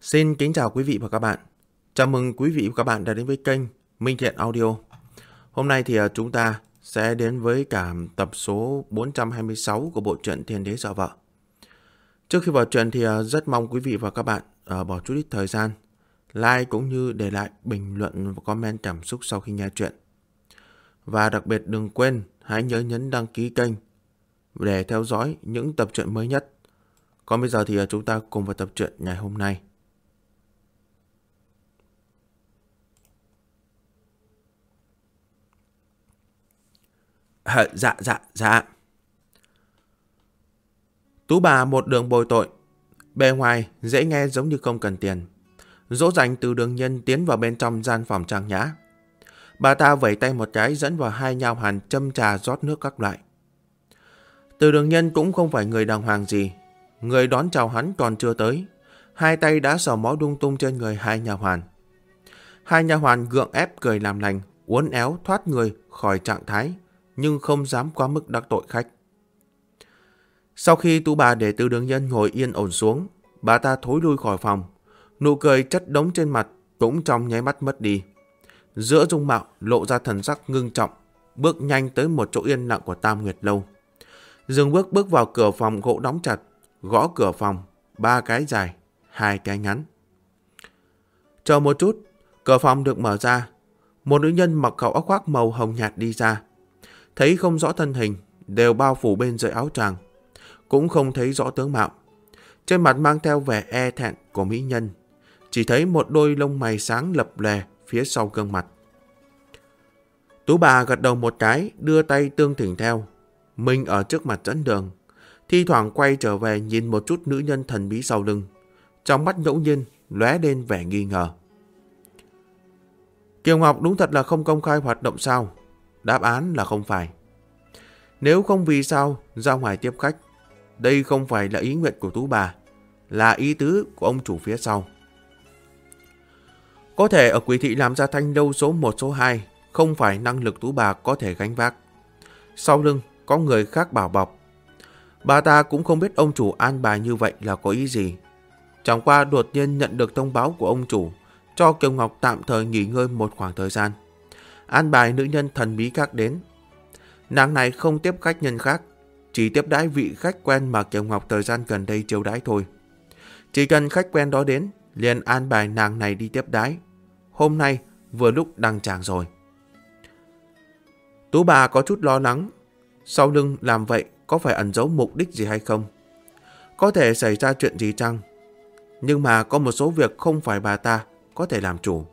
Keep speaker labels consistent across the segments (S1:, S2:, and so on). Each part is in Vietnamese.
S1: Xin kính chào quý vị và các bạn. Chào mừng quý vị và các bạn đã đến với kênh Minh Thiện Audio. Hôm nay thì chúng ta sẽ đến với cả tập số 426 của bộ truyện Thiên Đế Sợ Vợ. Trước khi vào truyện thì rất mong quý vị và các bạn bỏ chút ít thời gian like cũng như để lại bình luận và comment cảm xúc sau khi nghe truyện. Và đặc biệt đừng quên hãy nhớ nhấn đăng ký kênh để theo dõi những tập truyện mới nhất. Còn bây giờ thì chúng ta cùng vào tập truyện ngày hôm nay. Dạ. Tú bà một đường bồi tội. Bề ngoài dễ nghe giống như không cần tiền. Dỗ dành Từ Đường Nhân tiến vào bên trong gian phòng trang nhã. Bà ta vẩy tay một cái dẫn vào hai nha hoàn châm trà rót nước các loại. Từ Đường Nhân cũng không phải người đàng hoàng gì. Người đón chào hắn còn chưa tới, hai tay đã sờ máu lung tung trên người hai nha hoàn. Hai nha hoàn gượng ép cười làm lành, uốn éo thoát người khỏi trạng thái, nhưng không dám quá mức đắc tội khách. Sau khi tú bà để Từ Đường Nhân ngồi yên ổn xuống, bà ta thối lui khỏi phòng. Nụ cười chất đống trên mặt cũng trong nháy mắt mất đi. Giữa dung mạo lộ ra thần sắc ngưng trọng, bước nhanh tới một chỗ yên lặng của Tam Nguyệt Lâu. Dừng bước vào cửa phòng gỗ đóng chặt, gõ cửa phòng, 3 cái dài, 2 cái ngắn. Chờ một chút, cửa phòng được mở ra. Một nữ nhân mặc khẩu áo khoác màu hồng nhạt đi ra. Thấy không rõ thân hình, đều bao phủ bên dưới áo choàng, cũng không thấy rõ tướng mạo. Trên mặt mang theo vẻ e thẹn của mỹ nhân, chỉ thấy một đôi lông mày sáng lập lè phía sau gương mặt. Tú bà gật đầu một cái, đưa tay tương thỉnh theo. Mình ở trước mặt dẫn đường, thi thoảng quay trở về nhìn một chút nữ nhân thần bí sau lưng. Trong mắt ngẫu nhiên lóe lên vẻ nghi ngờ. Kiều Ngọc đúng thật là không công khai hoạt động sao? Đáp án là không phải. Nếu không vì sao ra ngoài tiếp khách? Đây không phải là ý nguyện của tú bà, là ý tứ của ông chủ phía sau. Có thể ở Quỷ Thị làm ra Thanh Lâu số 1 số 2 không phải năng lực tú bà có thể gánh vác. Sau lưng có người khác bảo bọc. Bà ta cũng không biết ông chủ an bài như vậy là có ý gì. Chẳng qua đột nhiên nhận được thông báo của ông chủ cho Kiều Ngọc tạm thời nghỉ ngơi một khoảng thời gian, an bài nữ nhân thần bí khác đến. Nàng này không tiếp khách nhân khác, chỉ tiếp đãi vị khách quen mà Kiều Ngọc thời gian gần đây chiêu đãi thôi. Chỉ cần khách quen đó đến, liền an bài nàng này đi tiếp đãi. Hôm nay vừa lúc đăng tràng rồi. Tú bà có chút lo lắng, sau lưng làm vậy có phải ẩn giấu mục đích gì hay không? Có thể xảy ra chuyện gì chăng? Nhưng mà có một số việc không phải bà ta có thể làm chủ.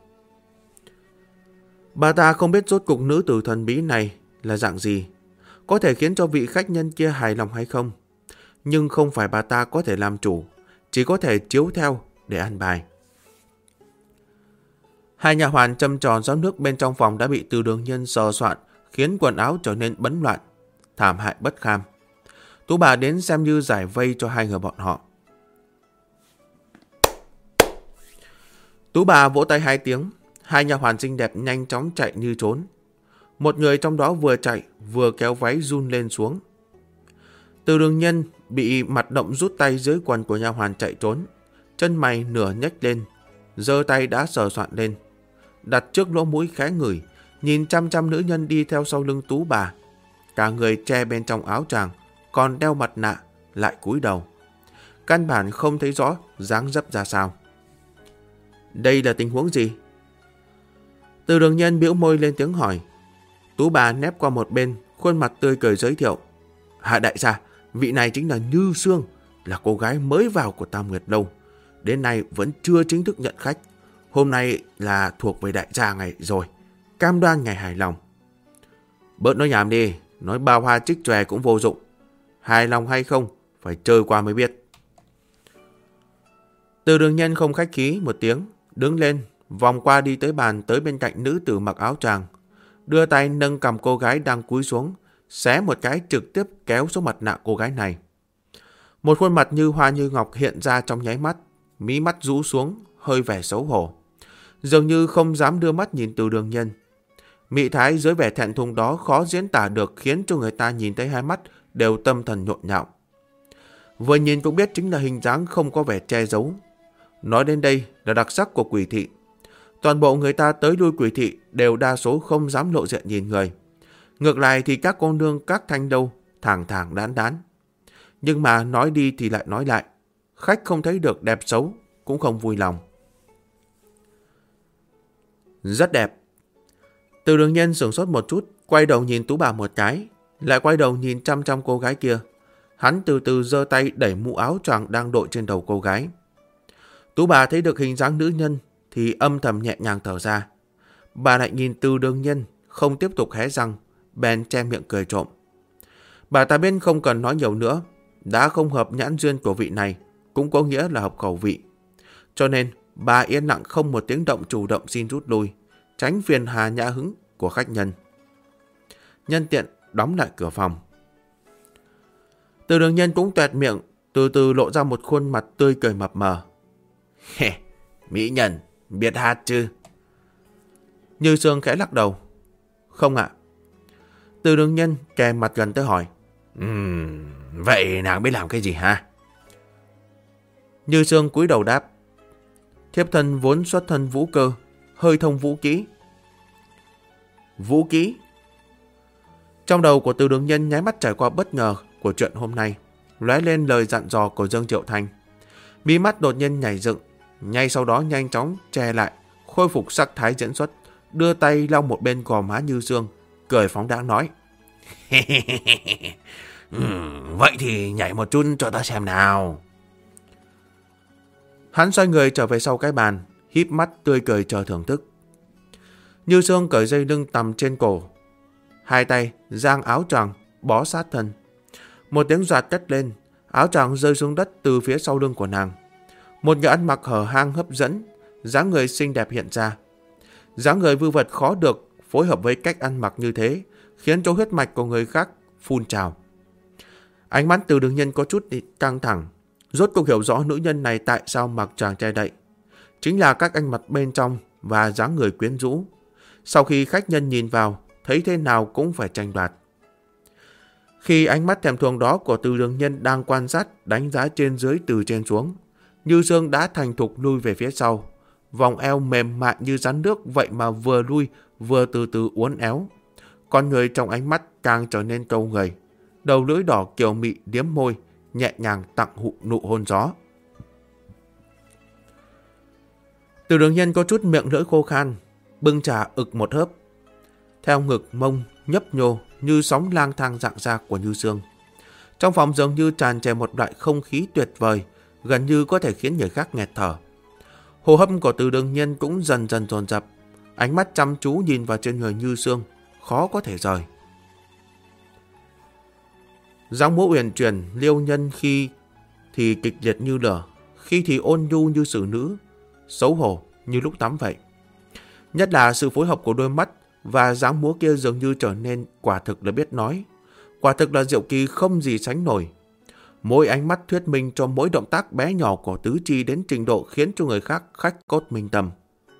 S1: Bà ta không biết rốt cục nữ tử thần bí này là dạng gì, có thể khiến cho vị khách nhân kia hài lòng hay không. Nhưng không phải bà ta có thể làm chủ, chỉ có thể chiếu theo để an bài. Hai nha hoàn châm trò rót nước bên trong phòng đã bị Từ Đường Nhân sờ soạn, khiến quần áo trở nên bấn loạn, thảm hại bất kham. Tú bà đến xem như giải vây cho hai người bọn họ. Tú bà vỗ tay 2 tiếng, hai nha hoàn xinh đẹp nhanh chóng chạy như trốn. Một người trong đó vừa chạy vừa kéo váy run lên xuống. Từ Đường Nhân bị mặt động rút tay dưới quần của nha hoàn chạy trốn, chân mày nửa nhếch lên, giơ tay đã sờ soạn lên, đặt trước lỗ mũi khẽ ngửi, nhìn chăm chăm nữ nhân đi theo sau lưng tú bà. Cả người che bên trong áo choàng, còn đeo mặt nạ, lại cúi đầu. Căn bản không thấy rõ dáng dấp ra sao. Đây là tình huống gì? Từ Đường Nhân bĩu môi lên tiếng hỏi. Tú bà nép qua một bên, khuôn mặt tươi cười giới thiệu. Hạ đại gia, vị này chính là Như Sương, là cô gái mới vào của Tam Nguyệt Lâu. Đến nay vẫn chưa chính thức nhận khách. Hôm nay là thuộc về đại gia ngày rồi, cam đoan ngày hài lòng. Bớt nói nhảm đi, nói bao hoa trích chòe cũng vô dụng. Hài lòng hay không, phải chơi qua mới biết. Từ Đường Nhân không khách khí một tiếng, đứng lên, vòng qua đi tới bàn tới bên cạnh nữ tử mặc áo choàng, đưa tay nâng cầm cô gái đang cúi xuống, xé một cái trực tiếp kéo xuống mặt nạ cô gái này. Một khuôn mặt như hoa như ngọc hiện ra trong nháy mắt, mí mắt rũ xuống, hơi vẻ xấu hổ, dường như không dám đưa mắt nhìn Từ Đường Nhân. Mị thái dưới vẻ thẹn thùng đó khó diễn tả được, khiến cho người ta nhìn thấy hai mắt đều tâm thần nhộn nhạo. Vừa nhìn cũng biết chính là hình dáng không có vẻ che giấu. Nói đến đây là đặc sắc của quỷ thị. Toàn bộ người ta tới lui quỷ thị đều đa số không dám lộ diện nhìn người. Ngược lại thì các cô nương các thanh đâu thẳng thẳng đán đán. Nhưng mà nói đi thì lại nói lại. Khách không thấy được đẹp xấu cũng không vui lòng. Rất đẹp. Từ Đường Nhân sửng sốt một chút, quay đầu nhìn Tú bà một cái, lại quay đầu nhìn chăm chăm cô gái kia. Hắn từ từ giơ tay đẩy mũ áo choàng đang đội trên đầu cô gái. Tú bà thấy được hình dáng nữ nhân thì âm thầm nhẹ nhàng thở ra. Bà lại nhìn Từ Đường Nhân, không tiếp tục hé răng, bèn che miệng cười trộm. Bà ta biết không cần nói nhiều nữa, đã không hợp nhãn duyên của vị này, cũng có nghĩa là hợp khẩu vị. Cho nên bà yên lặng không một tiếng động chủ động xin rút lui, tránh phiền hà nhã hứng của khách nhân. Nhân tiện đóng lại cửa phòng. Từ Đường Nhân cũng tuẹt miệng, từ từ lộ ra một khuôn mặt tươi cười mập mờ. Mỹ nhân, biết hát chứ? Như Sương khẽ lắc đầu. Không ạ. Từ Đường Nhân kề mặt gần tới hỏi. Vậy nàng biết làm cái gì hả? Như Sương cúi đầu đáp. Thiếp thân vốn xuất thân vũ cơ, hơi thông vũ kỹ. Vũ kỹ? Trong đầu của Từ Đường Nhân nháy mắt trải qua bất ngờ của chuyện hôm nay, lóe lên lời dặn dò của Dương Triệu Thanh. Mí mắt đột nhiên nhảy dựng, ngay sau đó nhanh chóng che lại, khôi phục sắc thái diễn xuất, đưa tay lau một bên gò má Như Sương, cười phóng đãng nói. Vậy thì nhảy một chút cho ta xem nào. Hắn xoay người trở về sau cái bàn, híp mắt tươi cười chờ thưởng thức. Như Sương cởi dây lưng tằm trên cổ, hai tay giang áo choàng bó sát thân. Một tiếng doạt cất lên, áo choàng rơi xuống đất từ phía sau lưng của nàng. Một người ăn mặc hở hang hấp dẫn, dáng người xinh đẹp hiện ra. Dáng người vư vật khó được, phối hợp với cách ăn mặc như thế, khiến cho huyết mạch của người khác phun trào. Ánh mắt Từ Đường Nhân có chút căng thẳng, rốt cuộc hiểu rõ nữ nhân này tại sao mặc choàng che đậy. Chính là các ăn mặc bên trong và dáng người quyến rũ. Sau khi khách nhân nhìn vào, thấy thế nào cũng phải tranh đoạt. Khi ánh mắt thèm thuồng đó của Từ Đường Nhân đang quan sát, đánh giá trên dưới từ trên xuống, Như Sương đã thành thục lui về phía sau. Vòng eo mềm mại như rắn nước, vậy mà vừa lui vừa từ từ uốn éo. Con người trong ánh mắt càng trở nên câu người. Đầu lưỡi đỏ kiều mị liếm môi, nhẹ nhàng tặng nụ hôn gió. Từ Đường Nhân có chút miệng lưỡi khô khan, bưng trà ực một hớp. Theo ngực mông nhấp nhô như sóng lang thang rạng ra của Như Sương. Trong phòng dường như tràn trề một loại không khí tuyệt vời, gần như có thể khiến người khác nghẹt thở. Hô hấp của Từ Đường Nhân cũng dần dần dồn dập, ánh mắt chăm chú nhìn vào trên người Như Sương, khó có thể rời. Dáng múa uyển chuyển liêu nhân khi thì kịch liệt như lửa, khi thì ôn nhu như xử nữ, xấu hổ như lúc tắm vậy. Nhất là sự phối hợp của đôi mắt và dáng múa kia dường như trở nên quả thực là biết nói. Quả thực là diệu kỳ không gì sánh nổi. Mỗi ánh mắt thuyết minh cho mỗi động tác bé nhỏ của tứ chi đến trình độ khiến cho người khác khách cốt minh tâm.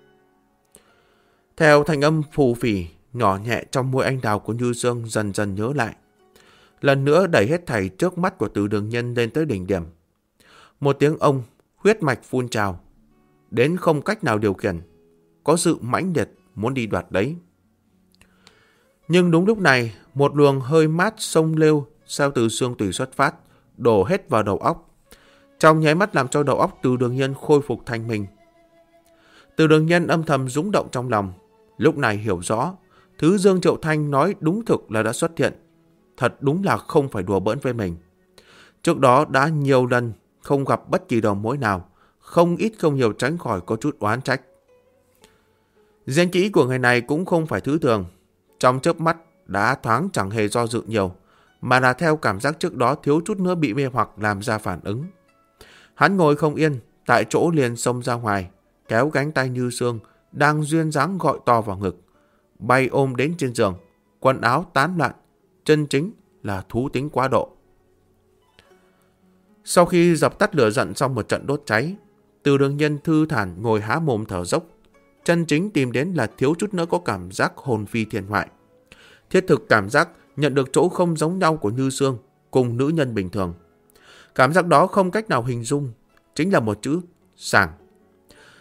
S1: Theo thanh âm phù phì nhỏ nhẹ trong môi anh đào của Như Sương dần dần nhớ lại. Lần nữa đẩy hết thảy trước mắt của Từ Đường Nhân lên tới đỉnh điểm. Một tiếng ông, huyết mạch phun trào, đến không cách nào điều khiển, có sự mãnh liệt muốn đi đoạt đấy. Nhưng đúng lúc này, một luồng hơi mát sông lêu sao từ xương tủy xuất phát, đổ hết vào đầu óc. Trong nháy mắt làm cho đầu óc Từ Đường Nhân khôi phục thanh minh. Từ Đường Nhân âm thầm rúng động trong lòng, lúc này hiểu rõ, thứ Dương Triệu Thanh nói đúng thực là đã xuất hiện. Thật đúng là không phải đùa bỡn với mình. Trước đó đã nhiều lần không gặp bất kỳ đầu mối nào, không ít không nhiều tránh khỏi có chút oán trách. Danh kỹ của người này cũng không phải thứ thường. Trong chớp mắt đã thoáng chẳng hề do dự nhiều, mà là theo cảm giác trước đó thiếu chút nữa bị mê hoặc làm ra phản ứng. Hắn ngồi không yên, tại chỗ liền xông ra ngoài, kéo cánh tay Như Sương đang duyên dáng gọi to vào ngực, bay ôm đến trên giường, quần áo tán loạn, chân chính là thú tính quá độ. Sau khi dập tắt lửa giận xong một trận đốt cháy, Từ Đường Nhân thư thản ngồi há mồm thở dốc, chân chính tìm đến là thiếu chút nữa có cảm giác hồn phi thiên hoại. Thiết thực cảm giác nhận được chỗ không giống nhau của Như Sương cùng nữ nhân bình thường. Cảm giác đó không cách nào hình dung, chính là một chữ: sảng,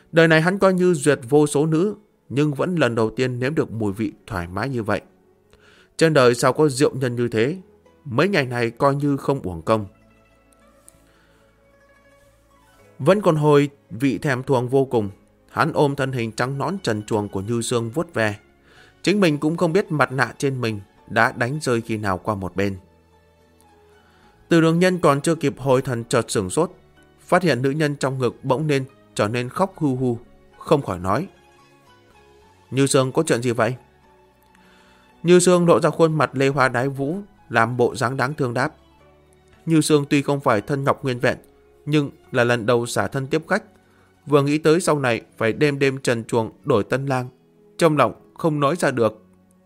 S1: Đời này hắn coi như duyệt vô số nữ, nhưng vẫn lần đầu tiên nếm được mùi vị thoải mái như vậy. Trên đời sao có rượu nhân như thế, mấy ngày này coi như không uổng công. Vẫn còn hồi vị thèm thuồng vô cùng, hắn ôm thân hình trắng nõn trần truồng của Như Sương vuốt ve. Chính mình cũng không biết mặt nạ trên mình đã đánh rơi khi nào qua một bên. Từ Đường Nhân còn chưa kịp hồi thần chợt sửng sốt, phát hiện nữ nhân trong ngực bỗng nên trở nên khóc hu hu, không khỏi nói: Như Sương, có chuyện gì vậy? Như Sương lộ ra khuôn mặt lê hoa đái vũ, làm bộ dáng đáng thương đáp: Như Sương tuy không phải thân ngọc nguyên vẹn, nhưng là lần đầu xả thân tiếp khách, vừa nghĩ tới sau này phải đêm đêm trần truồng đổi tân lang, trong lòng không nói ra được.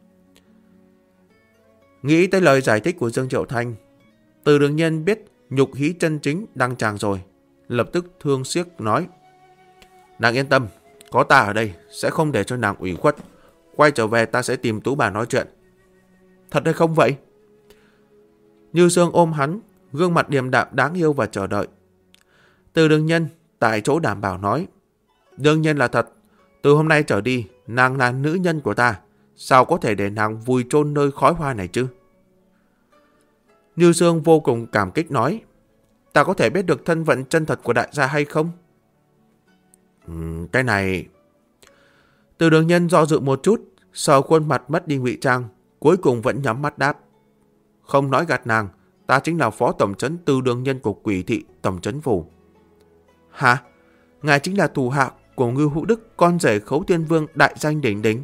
S1: Nghĩ tới lời giải thích của Dương Triệu Thanh, Từ Đường Nhân biết nhục hí chân chính đang tràng rồi, lập tức thương tiếc nói: Nàng yên tâm, có ta ở đây sẽ không để cho nàng ủy khuất. Quay trở về ta sẽ tìm Tú bà nói chuyện. Thật hay không vậy? Như Sương ôm hắn, gương mặt điềm đạm đáng yêu và chờ đợi. Từ Đường Nhân tại chỗ đảm bảo nói: Đương nhiên là thật. Từ hôm nay trở đi, nàng là nữ nhân của ta. Sao có thể để nàng vùi chôn nơi khói hoa này chứ? Như Sương vô cùng cảm kích nói: Ta có thể biết được thân phận chân thật của đại gia hay không? Cái này... Từ Đường Nhân do dự một chút, sờ khuôn mặt mất đi ngụy trang, cuối cùng vẫn nhắm mắt đáp: Không nói gạt nàng, ta chính là phó tổng trấn Từ Đường Nhân của Quỷ thị tổng trấn phủ. Hả? Ngài chính là thủ hạ của Ngưu Hữu Đức, con rể Khấu Tiên Vương đại danh đỉnh đỉnh.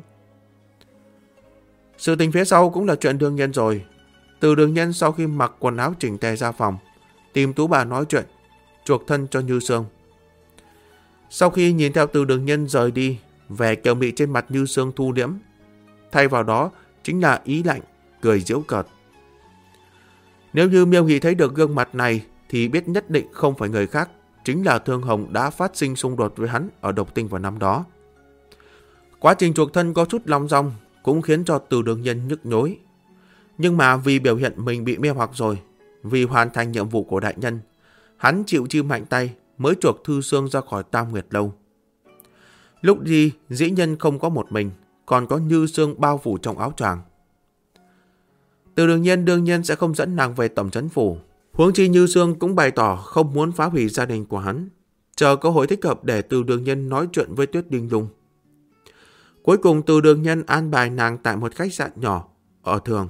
S1: Sự tình phía sau cũng là chuyện đương nhiên rồi. Từ Đường Nhân sau khi mặc quần áo chỉnh tề ra phòng, tìm Tú bà nói chuyện, chuộc thân cho Như Sương. Sau khi nhìn theo Từ Đường Nhân rời đi, vẻ kiều mị trên mặt Như Sương thu liễm, thay vào đó chính là ý lạnh, cười giễu cợt. Nếu như Miêu Nghị thấy được gương mặt này thì biết nhất định không phải người khác, chính là Thương Hồng đã phát sinh xung đột với hắn ở Độc Tinh vào năm đó. Quá trình chuộc thân có chút long dong, cũng khiến cho Từ Đường Nhân nhức nhối. Nhưng mà vì biểu hiện mình bị mê hoặc rồi, vì hoàn thành nhiệm vụ của đại nhân, hắn chịu chim mạnh tay mới chuộc Thư Sương ra khỏi Tam Nguyệt Lâu. Lúc đi, dĩ nhân không có một mình, còn có Như Sương bao phủ trong áo choàng. Từ Đường Nhân đương nhiên sẽ không dẫn nàng về tổng trấn phủ. Huống chi Như Sương cũng bày tỏ không muốn phá hủy gia đình của hắn, chờ cơ hội thích hợp để Từ Đường Nhân nói chuyện với Tuyết Đinh Lung. Cuối cùng Từ Đường Nhân an bài nàng tại một khách sạn nhỏ ở Thường.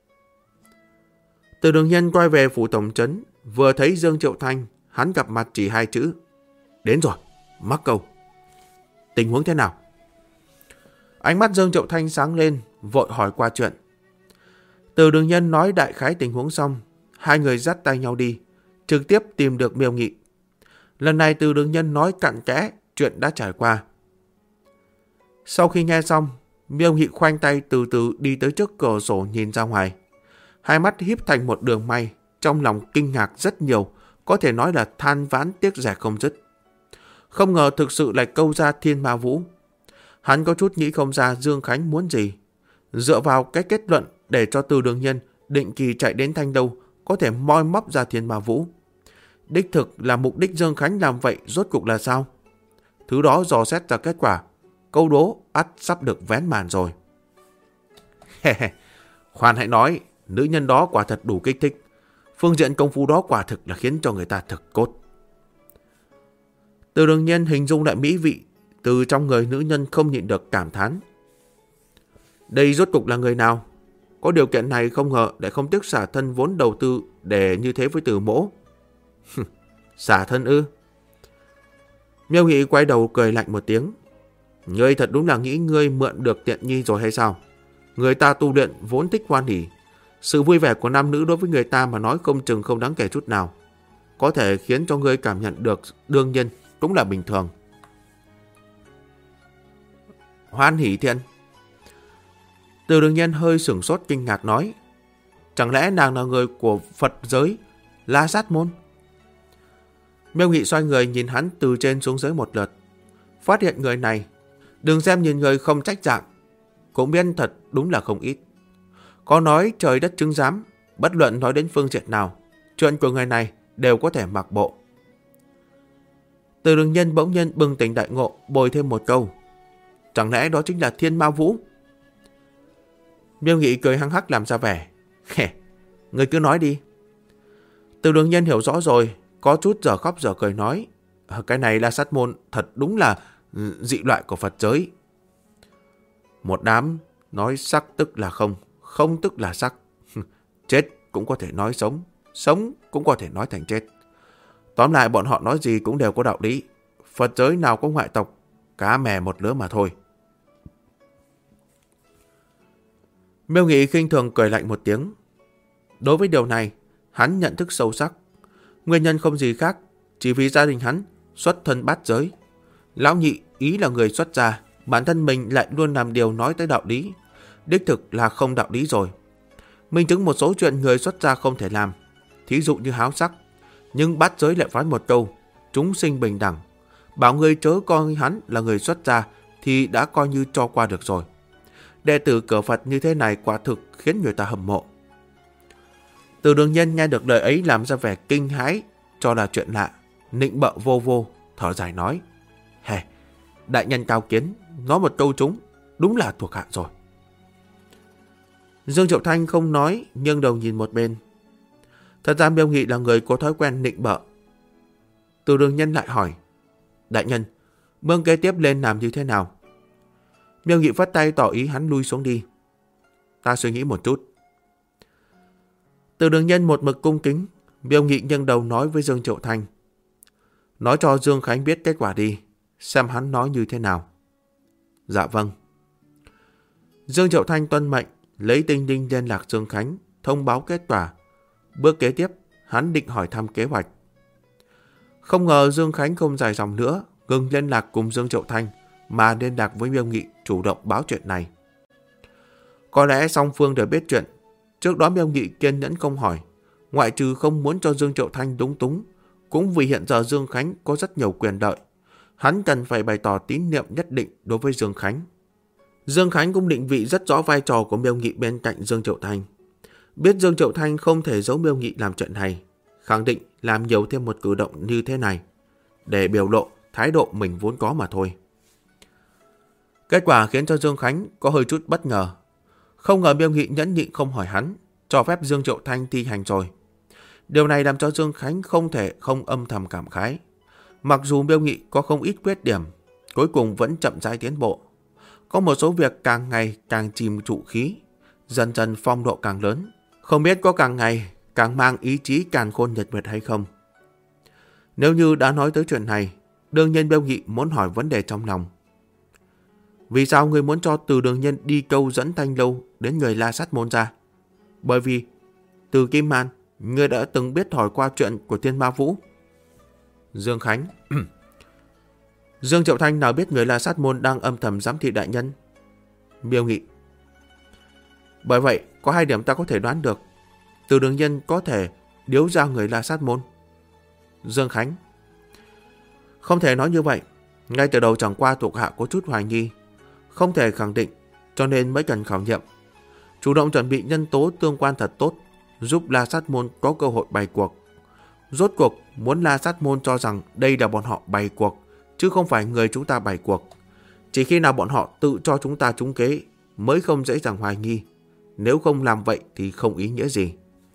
S1: Từ Đường Nhân quay về phủ tổng trấn, vừa thấy Dương Triệu Thanh, hắn gặp mặt chỉ hai chữ: Đến rồi, mắc câu. Tình huống thế nào? Ánh mắt Dương Triệu Thanh sáng lên, vội hỏi qua chuyện. Từ Đường Nhân nói đại khái tình huống xong, hai người dắt tay nhau đi, trực tiếp tìm được Miêu Nghị. Lần này Từ Đường Nhân nói cặn kẽ chuyện đã trải qua. Sau khi nghe xong, Miêu Nghị khoanh tay từ từ đi tới trước cửa sổ nhìn ra ngoài. Hai mắt híp thành một đường may, trong lòng kinh ngạc rất nhiều, có thể nói là than vãn tiếc rẻ không dứt. Không ngờ thực sự lại câu ra Thiên Ma Vũ. Hắn có chút nghĩ không ra Dương Khánh muốn gì. Dựa vào cái kết luận để cho Từ Đường Nhân định kỳ chạy đến Thanh Đô có thể moi móc ra Thiên Ma Vũ. Đích thực là mục đích Dương Khánh làm vậy rốt cuộc là sao? Thứ đó dò xét ra kết quả, câu đố ắt sắp được vén màn rồi. Khoan hãy nói, nữ nhân đó quả thật đủ kích thích. Phương diện công phu đó quả thực là khiến cho người ta thực cốt. Từ Đường Nhân hình dung lại mỹ vị từ trong người nữ nhân, không nhịn được cảm thán. Đây rốt cục là người nào? Có điều kiện này không ngờ lại không tiếc xả thân vốn đầu tư để như thế với Từ Mỗ. Xả thân ư? Miêu Nghị quay đầu cười lạnh một tiếng. Ngươi thật đúng là nghĩ ngươi mượn được tiện nghi rồi hay sao? Người ta tu luyện vốn thích hoan hỉ. Sự vui vẻ của nam nữ đối với người ta mà nói không chừng không đáng kể chút nào. Có thể khiến cho ngươi cảm nhận được, đương nhiên cũng là bình thường. Hoan hỉ thiện? Từ Đường Nhân hơi sửng sốt kinh ngạc nói. Chẳng lẽ nàng là người của Phật giới La Sát môn? Miêu Nghị xoay người nhìn hắn từ trên xuống dưới một lượt. Phát hiện người này, đừng xem nhìn người không trách dạng, cũng biết thật đúng là không ít. Có nói trời đất chứng giám, bất luận nói đến phương diện nào, chuyện của người này đều có thể mặc bộ. Từ Đường Nhân bỗng nhiên bừng tỉnh đại ngộ, bồi thêm một câu. Chẳng lẽ đó chính là Thiên Ma Vũ? Miêu Nghị cười hăng hắc làm ra vẻ. Người cứ nói đi. Từ Đường Nhân hiểu rõ rồi, có chút giờ khóc giờ cười nói. Cái này La Sát Môn thật đúng là dị loại của Phật giới. Một đám nói sắc tức là không, không tức là sắc. Chết cũng có thể nói sống, sống cũng có thể nói thành chết. Tóm lại bọn họ nói gì cũng đều có đạo lý. Phật giới nào có ngoại tộc, cá mè một lứa mà thôi. Miêu Nghị khinh thường cười lạnh một tiếng. Đối với điều này, hắn nhận thức sâu sắc. Nguyên nhân không gì khác, chỉ vì gia đình hắn xuất thân bát giới. Lão nhị ý là người xuất gia, bản thân mình lại luôn làm điều nói tới đạo lý. Đích thực là không đạo lý rồi. Minh chứng một số chuyện người xuất gia không thể làm, thí dụ như háo sắc. Nhưng bát giới lại phán một câu, chúng sinh bình đẳng. Bảo người chớ coi hắn là người xuất gia thì đã coi như cho qua được rồi. Đệ tử cửa Phật như thế này quả thực khiến người ta hâm mộ. Từ Đường Nhân nghe được lời ấy làm ra vẻ kinh hãi, cho là chuyện lạ, nịnh bợ vô vô, thở dài nói. Đại nhân cao kiến, nói một câu chúng, đúng là thuộc hạ rồi. Dương Triệu Thanh không nói, nhưng đầu nhìn một bên. Thật ra Miêu Nghị là người có thói quen nịnh bợ. Từ Đường Nhân lại hỏi. Đại nhân, bước kế tiếp lên làm như thế nào? Miêu Nghị phất tay tỏ ý hắn lui xuống đi. Ta suy nghĩ một chút. Từ Đường Nhân một mực cung kính. Miêu Nghị nghiêng đầu nói với Dương Triệu Thanh. Nói cho Dương Khánh biết kết quả đi, xem hắn nói như thế nào. Dạ vâng. Dương Triệu Thanh tuân mệnh, lấy tinh linh liên lạc Dương Khánh, thông báo kết quả. Bước kế tiếp, hắn định hỏi thăm kế hoạch. Không ngờ Dương Khánh không dài dòng nữa, ngừng liên lạc cùng Dương Triệu Thanh, mà liên lạc với Miêu Nghị chủ động báo chuyện này. Có lẽ song phương đều biết chuyện. Trước đó Miêu Nghị kiên nhẫn không hỏi, ngoại trừ không muốn cho Dương Triệu Thanh lúng túng, cũng vì hiện giờ Dương Khánh có rất nhiều quyền lợi. Hắn cần phải bày tỏ tín nhiệm nhất định đối với Dương Khánh. Dương Khánh cũng định vị rất rõ vai trò của Miêu Nghị bên cạnh Dương Triệu Thanh. Biết Dương Triệu Thanh không thể giấu Miêu Nghị làm chuyện này, khẳng định làm nhiều thêm một cử động như thế này, để biểu lộ thái độ mình vốn có mà thôi. Kết quả khiến cho Dương Khánh có hơi chút bất ngờ. Không ngờ Miêu Nghị nhẫn nhịn không hỏi hắn, cho phép Dương Triệu Thanh thi hành rồi. Điều này làm cho Dương Khánh không thể không âm thầm cảm khái. Mặc dù Miêu Nghị có không ít khuyết điểm, cuối cùng vẫn chậm rãi tiến bộ. Có một số việc càng ngày càng chìm trụ khí, dần dần phong độ càng lớn. Không biết có càng ngày càng mang ý chí càn khôn nhật nguyệt hay không. Nếu như đã nói tới chuyện này, đương nhiên Miêu Nghị muốn hỏi vấn đề trong lòng. Vì sao người muốn cho Từ Đường Nhân đi câu dẫn Thanh Lâu đến người La Sát Môn ra? Bởi vì từ Kim Man, người đã từng biết hỏi qua chuyện của Thiên Ma Vũ. Dương Khánh. Dương Triệu Thanh nào biết người La Sát Môn đang âm thầm giám thị đại nhân? Miêu Nghị. Bởi vậy, có hai điểm ta có thể đoán được. Từ Đường Nhân có thể điếu ra người La Sát Môn. Dương Khánh. Không thể nói như vậy. Ngay từ đầu chẳng qua thuộc hạ có chút hoài nghi, không thể khẳng định, cho nên mới cần khảo nghiệm. Chủ động chuẩn bị nhân tố tương quan thật tốt, giúp La Sát Môn có cơ hội bày cuộc. Rốt cuộc muốn La Sát Môn cho rằng đây là bọn họ bày cuộc, chứ không phải người chúng ta bày cuộc. Chỉ khi nào bọn họ tự cho chúng ta trúng kế mới không dễ dàng hoài nghi. Nếu không làm vậy thì không ý nghĩa gì.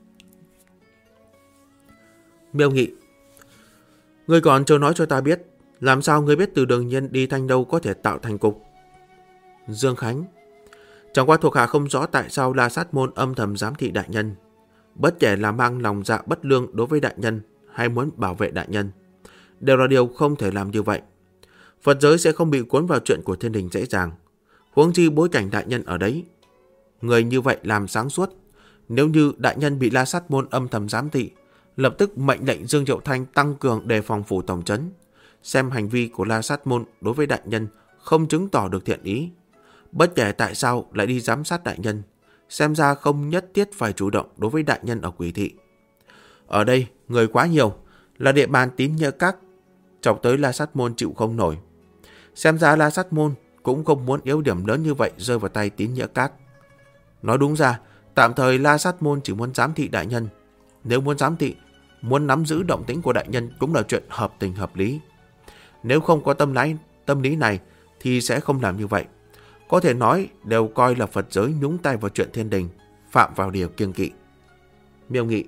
S1: Miêu Nghị. Ngươi còn chưa nói cho ta biết, làm sao ngươi biết Từ Đường Nhân đi Thanh Lâu có thể tạo thành cục? Dương Khánh. Chẳng qua thuộc hạ không rõ tại sao La Sát Môn âm thầm giám thị đại nhân. Bất kể là mang lòng dạ bất lương đối với đại nhân hay muốn bảo vệ đại nhân, đều là điều không thể làm như vậy. Phật giới sẽ không bị cuốn vào chuyện của thiên đình dễ dàng, huống chi bối cảnh đại nhân ở đấy. Người như vậy làm sáng suốt. Nếu như đại nhân bị La Sát Môn âm thầm giám thị, lập tức mệnh lệnh Dương Triệu Thanh tăng cường đề phòng phủ tổng trấn, xem hành vi của La Sát Môn đối với đại nhân không chứng tỏ được thiện ý. Bất kể tại sao lại đi giám sát đại nhân, xem ra không nhất thiết phải chủ động đối với đại nhân ở Quỷ Thị. Ở đây người quá nhiều, là địa bàn Tín Nghĩa Các, chọc tới La Sát Môn chịu không nổi. Xem ra La Sát Môn cũng không muốn yếu điểm lớn như vậy rơi vào tay Tín Nghĩa Các. Nói đúng ra, tạm thời La Sát Môn chỉ muốn giám thị đại nhân. Nếu muốn giám thị, muốn nắm giữ động tĩnh của đại nhân cũng là chuyện hợp tình hợp lý. Nếu không có tâm lý này thì sẽ không làm như vậy. Có thể nói đều coi là Phật giới nhúng tay vào chuyện thiên đình, phạm vào điều kiêng kỵ. Miêu Nghị: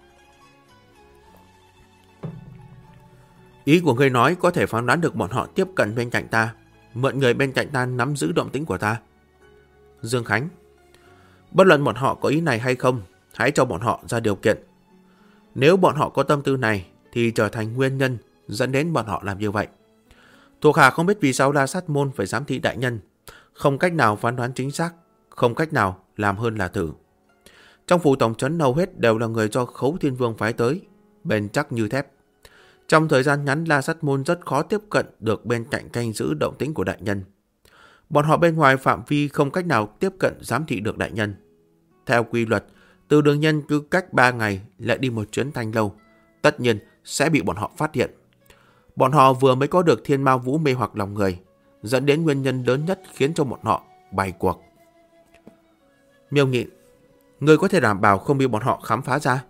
S1: Ý của ngươi nói có thể phán đoán được bọn họ tiếp cận bên cạnh ta, mượn người bên cạnh ta nắm giữ động tĩnh của ta. Dương Khánh: Bất luận bọn họ có ý này hay không, hãy cho bọn họ ra điều kiện. Nếu bọn họ có tâm tư này thì trở thành nguyên nhân dẫn đến bọn họ làm như vậy. Thuộc hạ không biết vì sao La Sát Môn phải giám thị đại nhân, không cách nào phán đoán chính xác, không cách nào làm hơn là thử. Trong phủ tổng trấn hầu hết đều là người do Khấu Thiên Vương phái tới, bền chắc như thép. Trong thời gian ngắn, La Sát Môn rất khó tiếp cận được bên cạnh canh giữ động tĩnh của đại nhân. Bọn họ bên ngoài phạm vi không cách nào tiếp cận giám thị được đại nhân. Theo quy luật, Từ Đường Nhân cứ cách 3 ngày lại đi một chuyến Thanh Lâu, tất nhiên sẽ bị bọn họ phát hiện. Bọn họ vừa mới có được Thiên Ma Vũ mê hoặc lòng người, dẫn đến nguyên nhân lớn nhất khiến cho bọn họ bày cuộc. Miêu Nghị: Người có thể đảm bảo không bị bọn họ khám phá ra?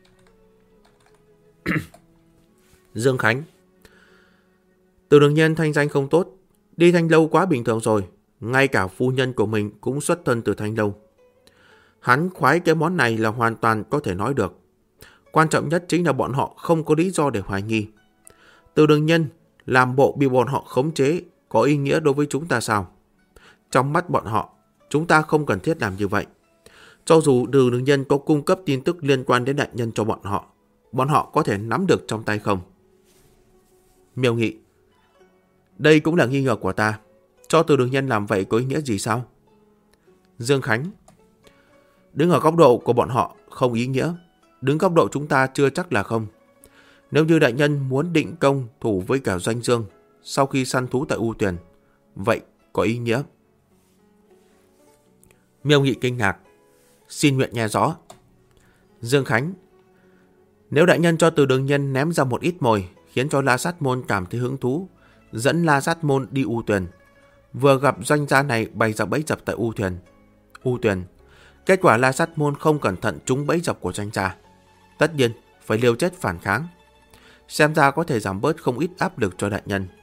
S1: Dương Khánh: Từ Đường Nhân thanh danh không tốt, đi Thanh Lâu quá bình thường rồi, ngay cả phu nhân của mình cũng xuất thân từ Thanh Lâu. Hắn khoái cái món này là hoàn toàn có thể nói được. Quan trọng nhất chính là bọn họ không có lý do để hoài nghi. Từ Đường Nhân làm bộ bị bọn họ khống chế có ý nghĩa đối với chúng ta sao? Trong mắt bọn họ, chúng ta không cần thiết làm như vậy. Cho dù Từ Đường Nhân có cung cấp tin tức liên quan đến đại nhân cho bọn họ có thể nắm được trong tay không? Miêu Nghị: Đây cũng là nghi ngờ của ta. Cho Từ Đường Nhân làm vậy có ý nghĩa gì sao? Dương Khánh: Đứng ở góc độ của bọn họ không ý nghĩa, đứng góc độ chúng ta chưa chắc là không. Nếu như đại nhân muốn định công thủ với cả Doanh Dương sau khi săn thú tại U Tuyền, vậy có ý nghĩa. Miêu Nghị kinh ngạc: Xin nguyện nghe rõ. Dương Khánh: Nếu đại nhân cho Từ Đường Nhân ném ra một ít mồi, khiến cho La Sát Môn cảm thấy hứng thú, dẫn La Sát Môn đi U Tuyền, vừa gặp doanh gia này bày ra bẫy dập tại U Tuyền, kết quả La Sát Môn không cẩn thận trúng bẫy dập của doanh gia, tất nhiên phải liều chết phản kháng. Xem ra có thể giảm bớt không ít áp lực cho đại nhân.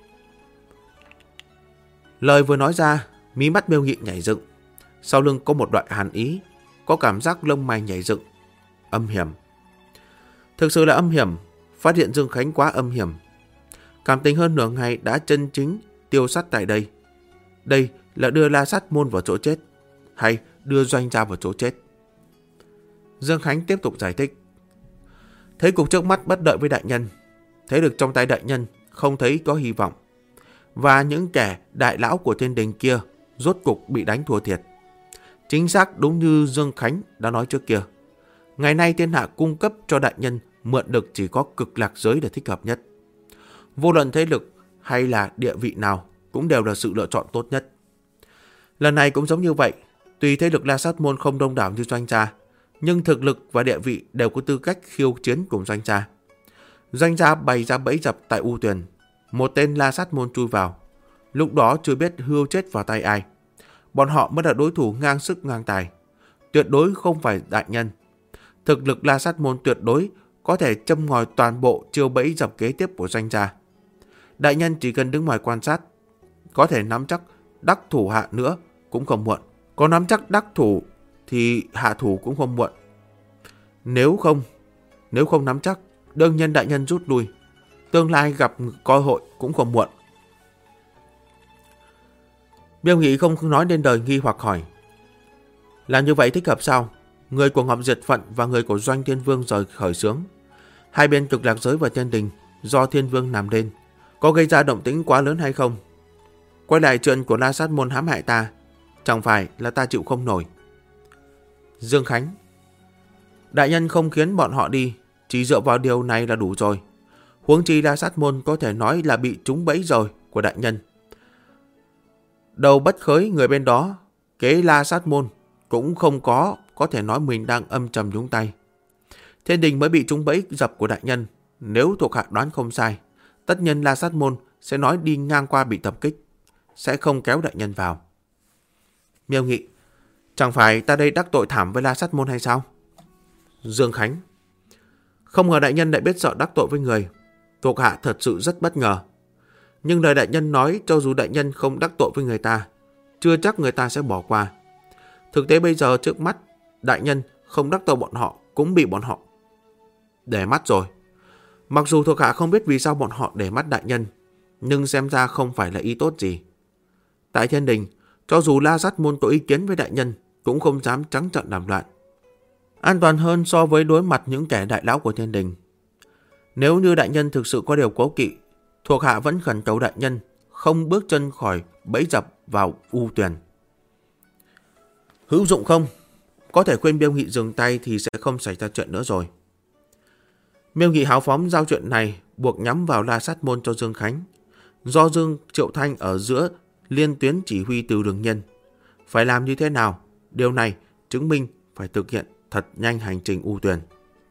S1: Lời vừa nói ra, mí mắt Miêu Nghị nhảy dựng, sau lưng có một đoạn hàn ý, có cảm giác lông mày nhảy dựng. Âm hiểm. Thực sự là âm hiểm. Phát hiện Dương Khánh quá âm hiểm. Cảm tình hơn nửa ngày đã chân chính tiêu sát tại đây. Đây là đưa La Sát Môn vào chỗ chết, hay đưa doanh gia vào chỗ chết? Dương Khánh tiếp tục giải thích: Thấy cục trước mắt bất đợi với đại nhân, thấy được trong tay đại nhân không thấy có hy vọng, và những kẻ đại lão của thiên đình kia rốt cục bị đánh thua thiệt. Chính xác đúng như Dương Khánh đã nói trước kia, ngày nay thiên hạ cung cấp cho đại nhân mượn được chỉ có Cực Lạc giới là thích hợp nhất. Vô luận thế lực hay là địa vị nào cũng đều là sự lựa chọn tốt nhất. Lần này cũng giống như vậy, tuy thế lực La Sát Môn không đông đảo như doanh gia, nhưng thực lực và địa vị đều có tư cách khiêu chiến cùng doanh gia. Doanh gia bày ra bẫy dập tại U Tuyền, một tên La Sát Môn chui vào, lúc đó chưa biết hươu chết vào tay ai. Bọn họ mới là đối thủ ngang sức ngang tài, tuyệt đối không phải đại nhân. Thực lực La Sát Môn tuyệt đối có thể châm ngòi toàn bộ chiêu bẫy dập kế tiếp của doanh gia. Đại nhân chỉ cần đứng ngoài quan sát, có thể nắm chắc đắc thủ hạ nữa cũng không muộn. Có nắm chắc đắc thủ thì hạ thủ cũng không muộn. Nếu không nắm chắc, đương nhiên đại nhân rút lui, tương lai gặp cơ hội cũng không muộn. Miêu Nghị không nói nên đời nghi hoặc hỏi: Làm như vậy thích hợp sao? Người của Ngọc Diệt Phận và người của Doanh Thiên Vương rời khởi xướng, hai bên Cực Lạc giới và thiên đình do Thiên Vương làm lên, có gây ra động tĩnh quá lớn hay không? Quay lại chuyện của La Sát Môn hãm hại ta, chẳng phải là ta chịu không nổi. Dương Khánh: Đại nhân không khiến bọn họ đi, chỉ dựa vào điều này là đủ rồi. Huống chi La Sát Môn có thể nói là bị trúng bẫy rồi của đại nhân. Đầu bất khới người bên đó, kế La Sát Môn cũng không có thể nói mình đang âm trầm nhúng tay. Thiên đình mới bị trúng bẫy dập của đại nhân, nếu thuộc hạ đoán không sai, tất nhiên La Sát Môn sẽ nói đi ngang qua bị tập kích, sẽ không kéo đại nhân vào. Miêu Nghị: Chẳng phải ta đây đắc tội thảm với La Sát Môn hay sao? Dương Khánh: Không ngờ đại nhân lại biết sợ đắc tội với người, thuộc hạ thật sự rất bất ngờ. Nhưng lời đại nhân nói cho dù đại nhân không đắc tội với người ta, chưa chắc người ta sẽ bỏ qua. Thực tế bây giờ trước mắt, đại nhân không đắc tội bọn họ cũng bị bọn họ để mắt rồi. Mặc dù thuộc hạ không biết vì sao bọn họ để mắt đại nhân, nhưng xem ra không phải là ý tốt gì. Tại thiên đình, cho dù La Sát Môn có ý kiến với đại nhân, cũng không dám trắng trợn làm loạn. An toàn hơn so với đối mặt những kẻ đại lão của thiên đình. Nếu như đại nhân thực sự có điều cố kỵ, thuộc hạ vẫn khẩn cầu đại nhân không bước chân khỏi bẫy dập vào U Tuyền. Hữu dụng không? Có thể khuyên Miêu Nghị dừng tay thì sẽ không xảy ra chuyện nữa rồi. Miêu Nghị hào phóng giao chuyện này buộc nhắm vào La Sát Môn cho Dương Khánh. Do Dương Triệu Thanh ở giữa liên tuyến chỉ huy từ Đường Nhân. Phải làm như thế nào? Điều này chứng minh phải thực hiện thật nhanh hành trình U Tuyền.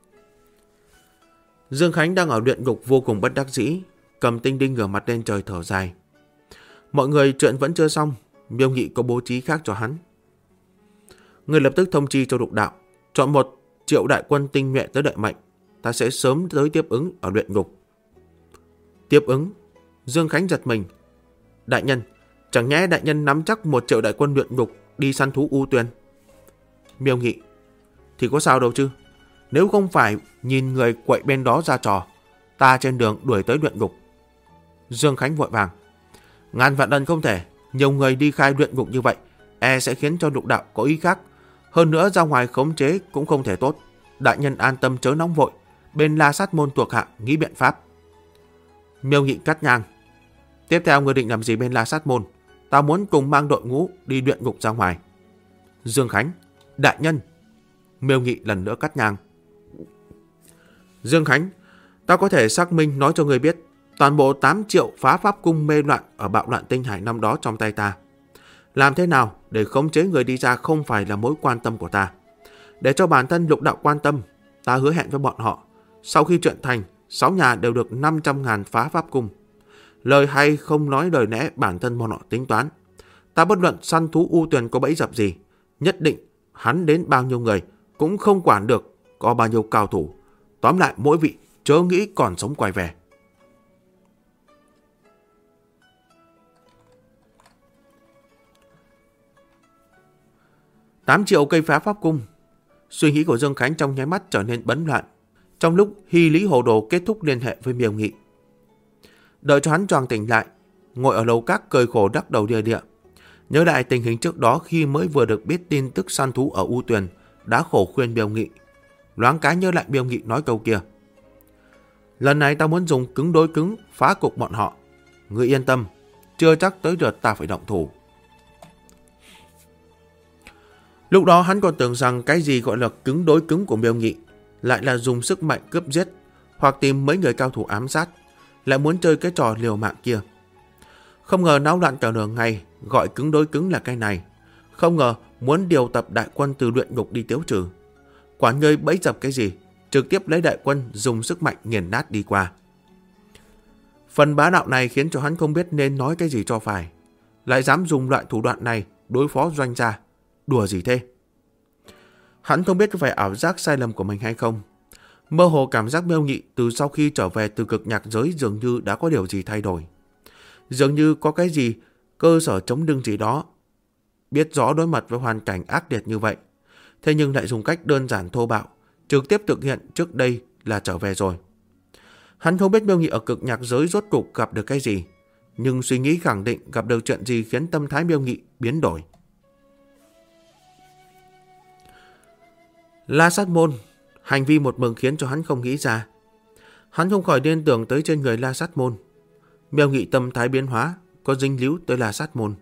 S1: Dương Khánh đang ở luyện ngục vô cùng bất đắc dĩ, cầm tinh đinh ngửa mặt lên trời thở dài. Mọi người chuyện vẫn chưa xong, Miêu Nghị có bố trí khác cho hắn. Người lập tức thông chi cho Lục Đạo, chọn 1 triệu đại quân tinh nhuệ tới đợi mệnh, ta sẽ sớm tới tiếp ứng ở luyện ngục. Tiếp ứng? Dương Khánh giật mình. Đại nhân, chẳng nhẽ đại nhân nắm chắc 1 triệu đại quân luyện ngục đi săn thú U Tuyền? Miêu Nghị, thì có sao đâu chứ. Nếu không phải nhìn người quậy bên đó ra trò, ta trên đường đuổi tới luyện ngục. Dương Khánh vội vàng. Ngàn vạn lần không thể, nhiều người đi khai luyện ngục như vậy, e sẽ khiến cho Lục Đạo có ý khác. Hơn nữa ra ngoài khống chế cũng không thể tốt. Đại nhân an tâm chớ nóng vội, bên La Sát Môn thuộc hạ nghĩ biện pháp. Miêu Nghị cắt ngang. Tiếp theo ngươi định làm gì bên La Sát Môn? Ta muốn cùng mang đội ngũ đi luyện ngục ra ngoài. Dương Khánh, đại nhân. Miêu Nghị lần nữa cắt ngang. Dương Khánh, ta có thể xác minh nói cho ngươi biết, toàn bộ 8 triệu phá pháp cung mê loạn ở bạo loạn tinh hải năm đó trong tay ta. Làm thế nào để khống chế người đi ra không phải là mối quan tâm của ta. Để cho bản thân Lục Đạo quan tâm, ta hứa hẹn với bọn họ, sau khi chuyện thành, 6 nhà đều được 500.000 phá pháp cung. Lời hay không nói lời lẽ bản thân bọn họ tính toán. Ta bất luận săn thú U Tuyền có bẫy dập gì, nhất định hắn đến bao nhiêu người cũng không quản được có bao nhiêu cao thủ. Tóm lại mỗi vị chớ nghĩ còn sống quay về. Tám triệu cây phá pháp cung. Suy nghĩ của Dương Khánh trong nháy mắt trở nên bấn loạn. Trong lúc Hy Lý Hồ Đồ kết thúc liên hệ với Miêu Nghị, đợi cho hắn choàng tỉnh lại, ngồi ở lầu các cười khổ đắc đầu đìa địa. Nhớ lại tình hình trước đó khi mới vừa được biết tin tức săn thú ở U Tuyền, đã khổ khuyên Miêu Nghị. Loáng cái nhớ lại Miêu Nghị nói câu kia. Lần này ta muốn dùng cứng đối cứng phá cục bọn họ. Ngươi yên tâm, chưa chắc tới lượt ta phải động thủ. Lúc đó hắn còn tưởng rằng cái gì gọi là cứng đối cứng của Miêu Nghị lại là dùng sức mạnh cướp giết hoặc tìm mấy người cao thủ ám sát, lại muốn chơi cái trò liều mạng kia. Không ngờ náo loạn cả nửa ngày, gọi cứng đối cứng là cái này. Không ngờ muốn điều tập đại quân từ luyện ngục đi tiêu trừ. Quả ngươi bẫy dập cái gì, trực tiếp lấy đại quân dùng sức mạnh nghiền nát đi qua. Phần bá đạo này khiến cho hắn không biết nên nói cái gì cho phải. Lại dám dùng loại thủ đoạn này đối phó doanh gia. Đùa gì thế? Hắn không biết có phải ảo giác sai lầm của mình hay không. Mơ hồ cảm giác Miêu Nghị từ sau khi trở về từ cực nhạc giới dường như đã có điều gì thay đổi. Dường như có cái gì cơ sở chống lưng gì đó. Biết rõ đối mặt với hoàn cảnh ác liệt như vậy, thế nhưng lại dùng cách đơn giản thô bạo, trực tiếp thực hiện trước đây là trở về rồi. Hắn không biết Miêu Nghị ở cực nhạc giới rốt cục gặp được cái gì, nhưng suy nghĩ khẳng định gặp được chuyện gì khiến tâm thái Miêu Nghị biến đổi. La Sát Môn, hành vi một mừng khiến cho hắn không nghĩ ra. Hắn không khỏi liên tưởng tới trên người La Sát Môn. Miêu Nghị tâm thái biến hóa, có dính líu tới La Sát Môn.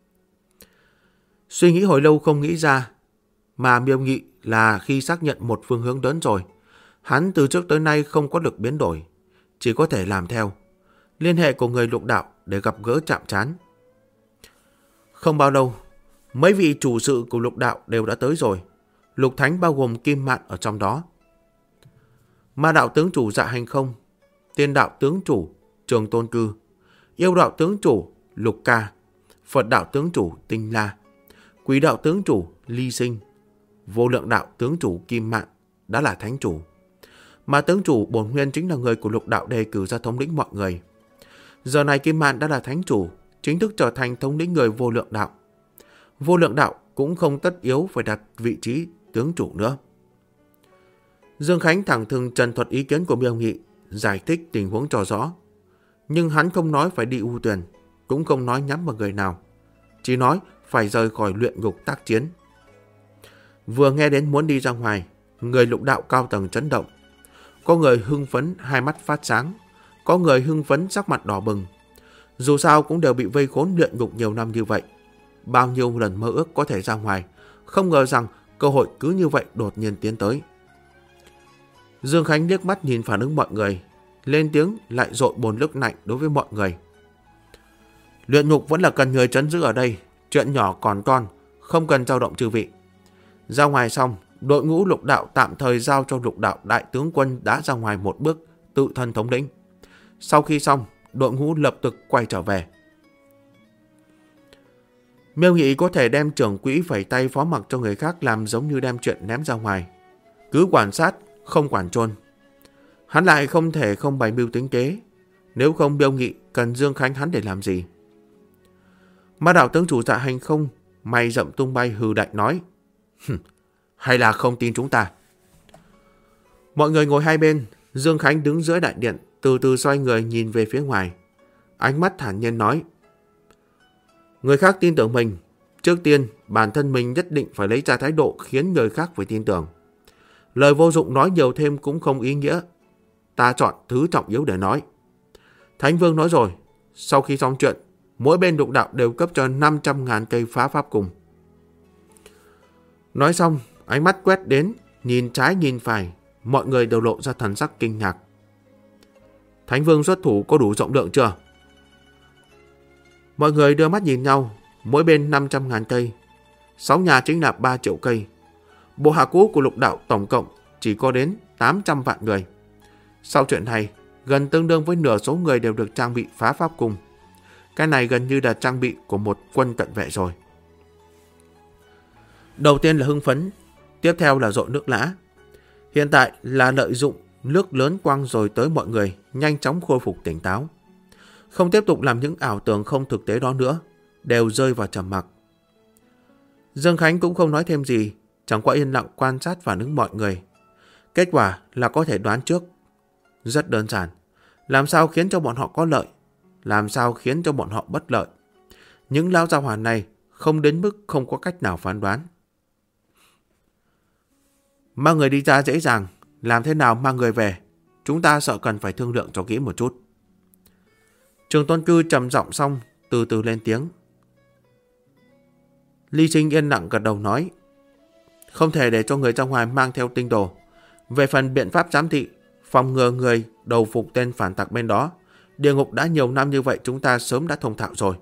S1: Suy nghĩ hồi lâu không nghĩ ra, mà Miêu Nghị là khi xác nhận một phương hướng lớn rồi. Hắn từ trước tới nay không có lực biến đổi, chỉ có thể làm theo. Liên hệ của người Lục Đạo để gặp gỡ chạm trán. Không bao lâu, mấy vị chủ sự của Lục Đạo đều đã tới rồi. Lục Thánh bao gồm Kim Mạn ở trong đó. Ma đạo tướng chủ Dạ Hành Không, Tiên đạo tướng chủ Trường Tôn Cư, Yêu đạo tướng chủ Lục Ca, Phật đạo tướng chủ Tinh La, Quỷ đạo tướng chủ Ly Sinh, Vô lượng đạo tướng chủ Kim Mạn đã là thánh chủ. Mà tướng chủ Bổn Nguyên chính là người của Lục Đạo đề cử ra thống lĩnh mọi người. Giờ này Kim Mạn đã là thánh chủ, chính thức trở thành thống lĩnh người Vô Lượng Đạo. Vô Lượng Đạo cũng không tất yếu phải đặt vị trí tướng chủ nữa. Dương Khánh thẳng thừng trần thuật ý kiến của Miêu Nghị, giải thích tình huống cho rõ. Nhưng hắn không nói phải đi ưu tuyển, cũng không nói nhắm vào người nào. Chỉ nói phải rời khỏi luyện ngục tác chiến. Vừa nghe đến muốn đi ra ngoài, người Lục Đạo cao tầng chấn động. Có người hưng phấn hai mắt phát sáng, có người hưng phấn sắc mặt đỏ bừng. Dù sao cũng đều bị vây khốn luyện ngục nhiều năm như vậy. Bao nhiêu lần mơ ước có thể ra ngoài, không ngờ rằng cơ hội cứ như vậy đột nhiên tiến tới. Dương Khánh liếc mắt nhìn phản ứng mọi người, lên tiếng lại dội bồn nước lạnh đối với mọi người. Luyện ngục vẫn là cần người trấn giữ ở đây, chuyện nhỏ còn con, không cần dao động chư vị. Ra ngoài xong, đội ngũ Lục Đạo tạm thời giao cho Lục Đạo đại tướng quân đã ra ngoài một bước, tự thân thống lĩnh. Sau khi xong, đội ngũ lập tức quay trở về. Miêu Nghị có thể đem trưởng quỹ phẩy tay phó mặc cho người khác làm giống như đem chuyện ném ra ngoài. Cứ quản sát, không quản chôn. Hắn lại không thể không bày mưu tính kế. Nếu không Miêu Nghị cần Dương Khánh hắn để làm gì? Ma đạo tướng chủ Dạ Hành Không mày rậm tung bay hừ đại nói. Hay là không tin chúng ta? Mọi người ngồi hai bên, Dương Khánh đứng giữa đại điện, từ từ xoay người nhìn về phía ngoài. Ánh mắt thản nhiên nói. Người khác tin tưởng mình, trước tiên bản thân mình nhất định phải lấy ra thái độ khiến người khác phải tin tưởng. Lời vô dụng nói nhiều thêm cũng không ý nghĩa. Ta chọn thứ trọng yếu để nói. Thánh Vương nói rồi, sau khi xong chuyện, mỗi bên Lục Đạo đều cấp cho 500.000 cây phá pháp cùng. Nói xong, ánh mắt quét đến, nhìn trái nhìn phải, mọi người đều lộ ra thần sắc kinh ngạc. Thánh Vương xuất thủ có đủ rộng lượng chưa? Mọi người đưa mắt nhìn nhau, mỗi bên 500.000 cây. 6 nhà chính là 3 triệu cây. Bộ hạ cũ của Lục Đạo tổng cộng chỉ có đến 800 vạn người. Sau chuyện này, gần tương đương với nửa số người đều được trang bị phá pháp cung. Cái này gần như là trang bị của một quân cận vệ rồi. Đầu tiên là hưng phấn, tiếp theo là dội nước lã. Hiện tại là lợi dụng nước lớn quăng rồi tới mọi người, nhanh chóng khôi phục tỉnh táo. Không tiếp tục làm những ảo tưởng không thực tế đó nữa, đều rơi vào trầm mặc. Dương Khánh cũng không nói thêm gì, chẳng qua yên lặng quan sát phản ứng mọi người. Kết quả là có thể đoán trước. Rất đơn giản, làm sao khiến cho bọn họ có lợi, làm sao khiến cho bọn họ bất lợi. Những lão gia hỏa này không đến mức không có cách nào phán đoán. Mang người đi ra dễ dàng, làm thế nào mang người về, chúng ta sợ cần phải thương lượng cho kỹ một chút. Trường Tôn Cư trầm giọng xong, từ từ lên tiếng. Ly Sinh yên lặng gật đầu nói. Không thể để cho người ra ngoài mang theo tinh đồ. Về phần biện pháp giám thị, phòng ngừa người đầu phục tên phản tặc bên đó, địa ngục đã nhiều năm như vậy chúng ta sớm đã thông thạo rồi.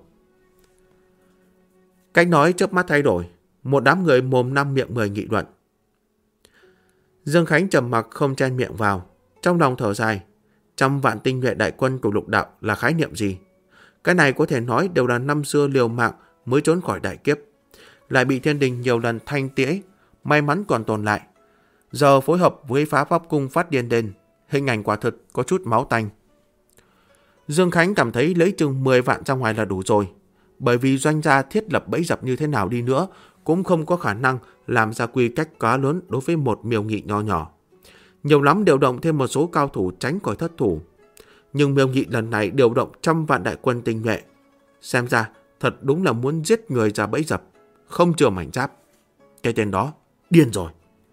S1: Cách nói chớp mắt thay đổi, một đám người mồm 5 miệng 10 nghị luận. Dương Khánh trầm mặc không chen miệng vào, trong lòng thở dài. 100 vạn tinh nhuệ đại quân của Lục Đạo là khái niệm gì? Cái này có thể nói đều là năm xưa liều mạng mới trốn khỏi đại kiếp, lại bị thiên đình nhiều lần thanh tỉa, may mắn còn tồn lại. Giờ phối hợp với phá pháp cung phát điên lên, hình ảnh quả thực có chút máu tanh. Dương Khánh cảm thấy lấy chừng 10 vạn ra ngoài là đủ rồi, bởi vì doanh gia thiết lập bẫy dập như thế nào đi nữa cũng không có khả năng làm ra quy cách quá lớn đối với một Miêu Nghị nho nhỏ. Nhiều lắm điều động thêm một số cao thủ tránh khỏi thất thủ. Nhưng Miêu Nghị lần này điều động 100 vạn đại quân tinh nhuệ. Xem ra thật đúng là muốn giết người ra bẫy dập, không chừa mảnh giáp. Cái tên đó điên rồi.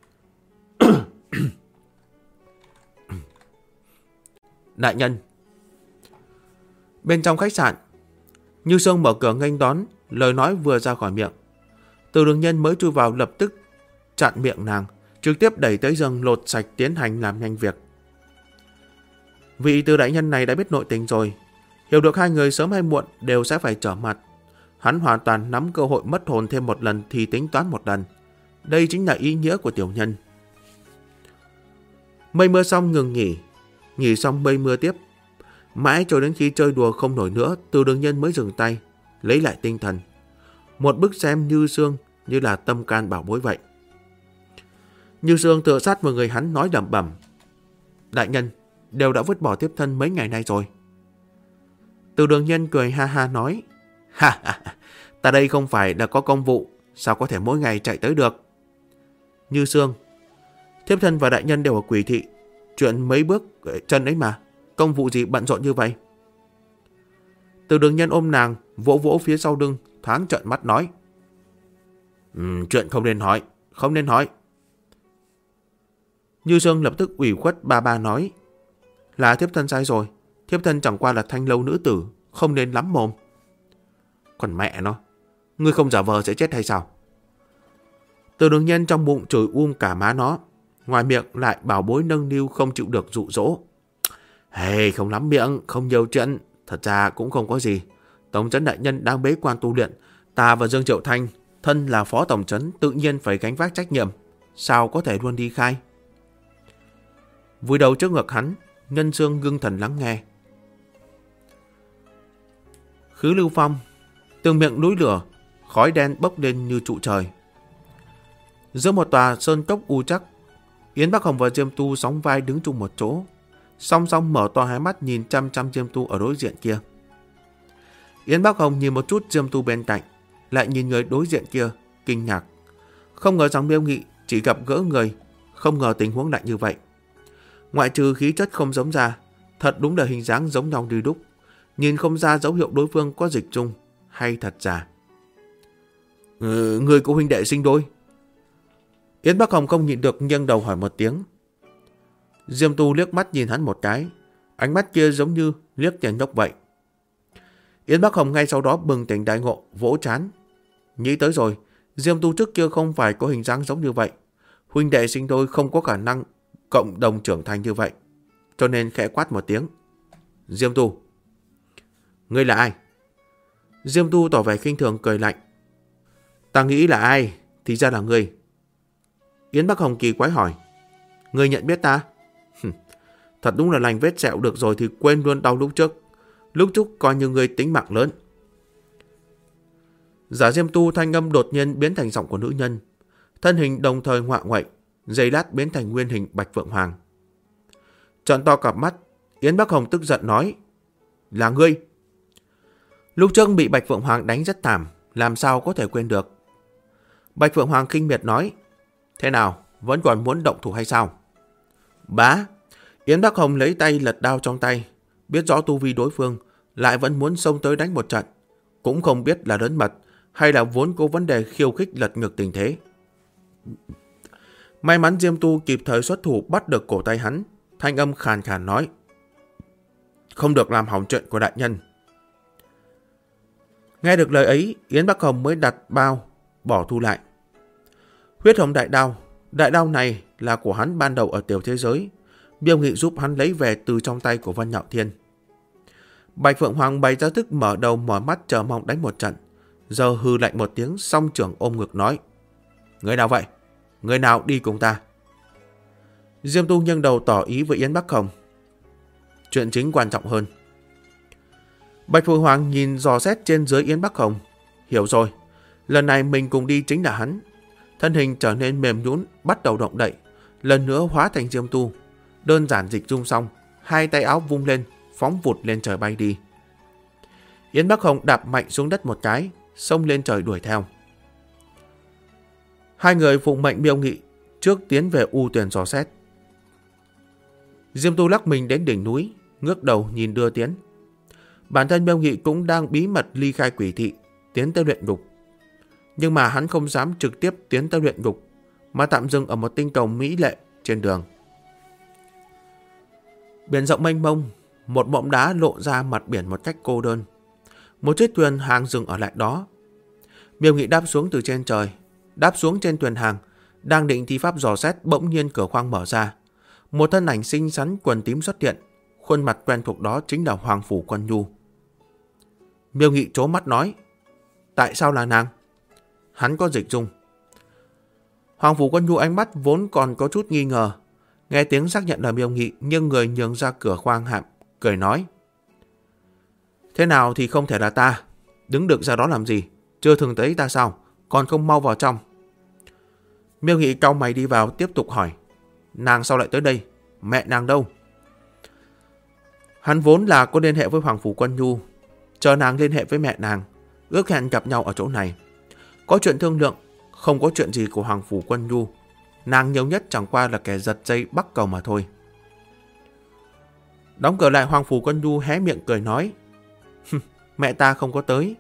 S1: Đại nhân. Bên trong khách sạn, Như Sương mở cửa nghênh đón, lời nói vừa ra khỏi miệng. Từ Đường Nhân mới chui vào lập tức chặn miệng nàng, trực tiếp đẩy tới giường lột sạch tiến hành làm nhanh việc. Vị Từ đại nhân này đã biết nội tình rồi, hiểu được hai người sớm hay muộn đều sẽ phải trở mặt. Hắn hoàn toàn nắm cơ hội mất hồn thêm một lần thì tính toán một lần. Đây chính là ý nghĩa của tiểu nhân. Mây mưa xong ngừng nghỉ xong mây mưa tiếp. Mãi cho đến khi chơi đùa không nổi nữa, Từ Đường Nhân mới dừng tay, lấy lại tinh thần. Một bức xem Như Sương như là tâm can bảo bối vậy. Như Sương tựa sát vào người hắn nói đầm bẩm. Đại nhân, đều đã vứt bỏ tiếp thân mấy ngày nay rồi. Từ Đường Nhân cười ha ha nói, ha ha, ta đây không phải là có công vụ, sao có thể mỗi ngày chạy tới được. Như Sương, thiếp thân và đại nhân đều ở Quỷ thị, chuyện mấy bước chân ấy mà, công vụ gì bận rộn như vậy? Từ Đường Nhân ôm nàng, vỗ vỗ phía sau lưng, thoáng trợn mắt nói, chuyện không nên hỏi, không nên hỏi. Như Sương lập tức ủy khuất ba nói, là thiếp thân sai rồi, thiếp thân chẳng qua là thanh lâu nữ tử, không nên lắm mồm. Còn mẹ nó, ngươi không giả vờ sẽ chết hay sao? Từ Đường Nhân trong bụng chửi cả má nó, ngoài miệng lại bảo bối nâng niu không chịu được dụ dỗ. Hey, không lắm miệng, không nhiều chuyện, thật ra cũng không có gì. Tổng trấn đại nhân đang bế quan tu luyện, ta và Dương Triệu Thanh, thân là phó tổng trấn, tự nhiên phải gánh vác trách nhiệm, sao có thể luôn đi khai. Vùi đầu trước ngực hắn, Ngân Sương ngưng thần lắng nghe. Khứ Lưu Phong, từng miệng núi lửa, khói đen bốc lên như trụ trời. Giữa một tòa sơn cốc u chắc, Yến Bắc Hồng và Diêm Tu sóng vai đứng chung một chỗ, song song mở to hai mắt nhìn chăm chăm Diêm Tu ở đối diện kia. Yến Bắc Hồng nhìn một chút Diêm Tu bên cạnh, lại nhìn người đối diện kia, kinh ngạc. Không ngờ rằng Miêu Nghị chỉ gặp gỡ người, không ngờ tình huống lại như vậy. Ngoại trừ khí chất không giống ra, thật đúng là hình dáng giống nhau như đúc, nhìn không ra dấu hiệu đối phương có dịch chung hay thật giả. Người của huynh đệ sinh đôi. Yến Bắc Hồng không nhịn được nghiêng đầu hỏi một tiếng. Diêm Tu liếc mắt nhìn hắn một cái, ánh mắt kia giống như liếc tiền nhóc vậy. Yến Bắc Hồng ngay sau đó bừng tỉnh đại ngộ, vỗ trán. Nghĩ tới rồi, Diêm Tu trước kia không phải có hình dáng giống như vậy. Huynh đệ sinh đôi không có khả năng cộng đồng trưởng thành như vậy, cho nên khẽ quát một tiếng. Diêm Tu. Ngươi là ai? Diêm Tu tỏ vẻ khinh thường cười lạnh. Ta nghĩ là ai, thì ra là ngươi. Yến Bắc Hồng kỳ quái hỏi. Ngươi nhận biết ta? Thật đúng là lành vết sẹo được rồi thì quên luôn đau lúc trước. Lúc trước coi như ngươi tính mạng lớn. Giả Diêm Tu thanh âm đột nhiên biến thành giọng của nữ nhân. Thân hình đồng thời ngoạ ngoậy, giây lát biến thành nguyên hình Bạch Phượng Hoàng. Trợn to cặp mắt, Yến Bắc Hồng tức giận nói. Là ngươi. Lúc trước bị Bạch Phượng Hoàng đánh rất thảm, làm sao có thể quên được. Bạch Phượng Hoàng khinh miệt nói. Thế nào, vẫn còn muốn động thủ hay sao? Bá. Yến Bắc Hồng lấy tay lật đao trong tay, biết rõ tu vi đối phương, lại vẫn muốn xông tới đánh một trận. Cũng không biết là lớn mật, hay là vốn có vấn đề khiêu khích lật ngược tình thế. May mắn Diêm Tu kịp thời xuất thủ bắt được cổ tay hắn, thanh âm khàn khàn nói. Không được làm hỏng chuyện của đại nhân. Nghe được lời ấy, Yến Bắc Hồng mới đặt bao, bỏ thu lại. Huyết hồng đại đao này là của hắn ban đầu ở tiểu thế giới. Miêu Nghị giúp hắn lấy về từ trong tay của Vân Nhạo Thiên. Bạch Phượng Hoàng bày ra thức mở đầu mở mắt chờ mong đánh một trận. Giờ hừ lạnh một tiếng, song trưởng ôm ngực nói. Người nào vậy? Người nào đi cùng ta? Diêm Tu nghiêng đầu tỏ ý với Yến Bắc Hồng. Chuyện chính quan trọng hơn. Bạch Phượng Hoàng nhìn dò xét trên dưới Yến Bắc Hồng. Hiểu rồi, lần này mình cùng đi chính là hắn. Thân hình trở nên mềm nhũn, bắt đầu động đậy, lần nữa hóa thành Diêm Tu. Đơn giản dịch dung xong, hai tay áo vung lên, phóng vụt lên trời bay đi. Yến Bắc Hồng đạp mạnh xuống đất một cái, xông lên trời đuổi theo. Hai người phụng mệnh Miêu Nghị trước tiến về U Tuyền dò xét. Diêm Tu lắc mình đến đỉnh núi, ngước đầu nhìn đưa tiến. Bản thân Miêu Nghị cũng đang bí mật ly khai Quỷ thị, tiến tới luyện ngục. Nhưng mà hắn không dám trực tiếp tiến tới luyện ngục, mà tạm dừng ở một tinh cầu mỹ lệ trên đường. Biển rộng mênh mông, một mộng đá lộ ra mặt biển một cách cô đơn. Một chiếc thuyền hàng dừng ở lại đó. Miêu Nghị đáp xuống từ trên trời, đáp xuống trên thuyền hàng, đang định thi pháp dò xét, bỗng nhiên cửa khoang mở ra. Một thân ảnh xinh xắn quần tím xuất hiện, khuôn mặt quen thuộc đó chính là Hoàng Phủ Quân Nhu. Miêu Nghị trố mắt nói. Tại sao là nàng? Hắn có dịch dung. Hoàng Phủ Quân Nhu ánh mắt vốn còn có chút nghi ngờ, nghe tiếng xác nhận là Miêu Nghị, nhưng người nhường ra cửa khoang hạm, cười nói. Thế nào thì không thể là ta, đứng được ra đó làm gì, chưa thường thấy ta sao, còn không mau vào trong. Miêu Nghị cau mày đi vào, tiếp tục hỏi. Nàng sao lại tới đây, mẹ nàng đâu? Hắn vốn là có liên hệ với Hoàng Phủ Quân Nhu, chờ nàng liên hệ với mẹ nàng, ước hẹn gặp nhau ở chỗ này. Có chuyện thương lượng, không có chuyện gì của Hoàng Phủ Quân Nhu. Nàng nhiều nhất chẳng qua là kẻ giật dây bắt cầu mà thôi. Đóng cửa lại, Hoàng Phủ Quân Nhu hé miệng cười nói: Mẹ ta không có tới.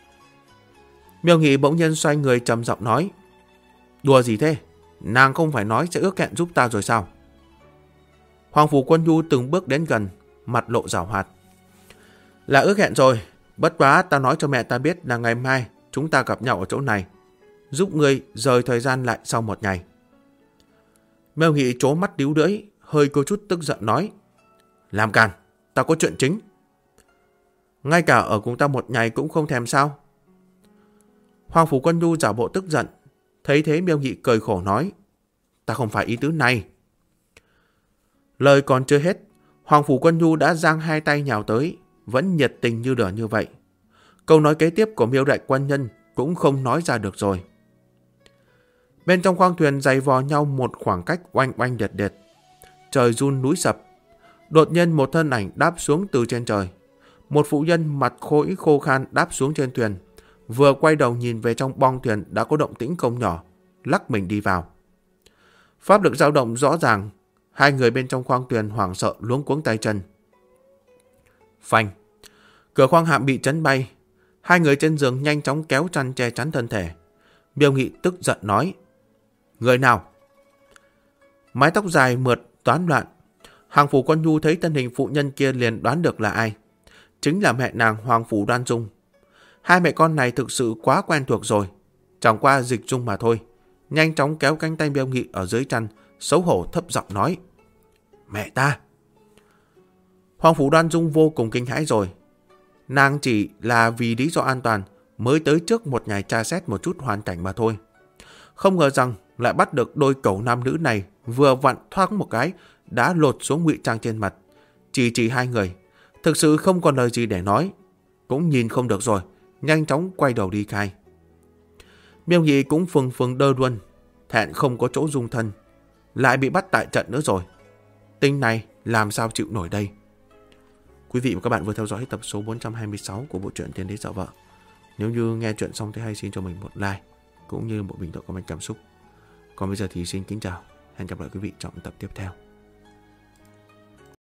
S1: Miêu Nghị bỗng nhiên xoay người trầm giọng nói: Đùa gì thế? Nàng không phải nói sẽ ước hẹn giúp ta rồi sao? Hoàng Phủ Quân Nhu từng bước đến gần, mặt lộ giảo hoạt: Là ước hẹn rồi, bất quá ta nói cho mẹ ta biết là ngày mai chúng ta gặp nhau ở chỗ này, giúp ngươi rời thời gian lại sau một ngày. Miêu Nghị trố mắt díu lưỡi, hơi có chút tức giận nói: Làm càn, ta có chuyện chính. Ngay cả ở cùng ta một ngày cũng không thèm sao? Hoàng Phủ Quân Nhu giả bộ tức giận, thấy thế Miêu Nghị cười khổ nói: Ta không phải ý tứ này. Lời còn chưa hết, Hoàng Phủ Quân Nhu đã giang hai tay nhào tới, vẫn nhiệt tình như lửa như vậy. Câu nói kế tiếp của Miêu đại quan nhân cũng không nói ra được rồi. Bên trong khoang thuyền giày vò nhau một khoảng cách oanh oanh liệt liệt. Trời run núi sập. Đột nhiên một thân ảnh đáp xuống từ trên trời. Một phụ nhân mặt khối khô khan đáp xuống trên thuyền. Vừa quay đầu nhìn về trong bong thuyền đã có động tĩnh không nhỏ, lắc mình đi vào. Pháp lực dao động rõ ràng. Hai người bên trong khoang thuyền hoảng sợ luống cuống tay chân. Phanh! Cửa khoang hạm bị chấn bay. Hai người trên giường nhanh chóng kéo chăn che chắn thân thể. Miêu Nghị tức giận nói: Người nào? Mái tóc dài mượt toán loạn. Hoàng Phủ Quân Nhu thấy thân hình phụ nhân kia liền đoán được là ai. Chính là mẹ nàng Hoàng Phủ Đoan Dung. Hai mẹ con này thực sự quá quen thuộc rồi, chẳng qua dịch dung mà thôi. Nhanh chóng kéo cánh tay Miêu Nghị ở dưới chăn, xấu hổ thấp giọng nói: Mẹ ta! Hoàng Phủ Đoan Dung vô cùng kinh hãi rồi. Nàng chỉ là vì lý do an toàn mới tới trước một ngày tra xét một chút hoàn cảnh mà thôi. Không ngờ rằng lại bắt được đôi cẩu nam nữ này vừa vặn thoáng một cái đã lột xuống ngụy trang trên mặt. Chỉ hai người, thực sự không còn lời gì để nói. Cũng nhìn không được rồi, nhanh chóng quay đầu đi khai. Miêu Nghị cũng phừng phừng đơ luôn, thẹn không có chỗ dung thân, lại bị bắt tại trận nữa rồi. Tinh này làm sao chịu nổi đây? Quý vị và các bạn vừa theo dõi tập số 426 của bộ truyện Tiên Đế Dạo Vợ. Nếu như nghe chuyện xong thấy hay, xin cho mình một like cũng như một bình luận comment cảm xúc. Còn bây giờ thì xin kính chào, hẹn gặp lại quý vị trong tập tiếp theo.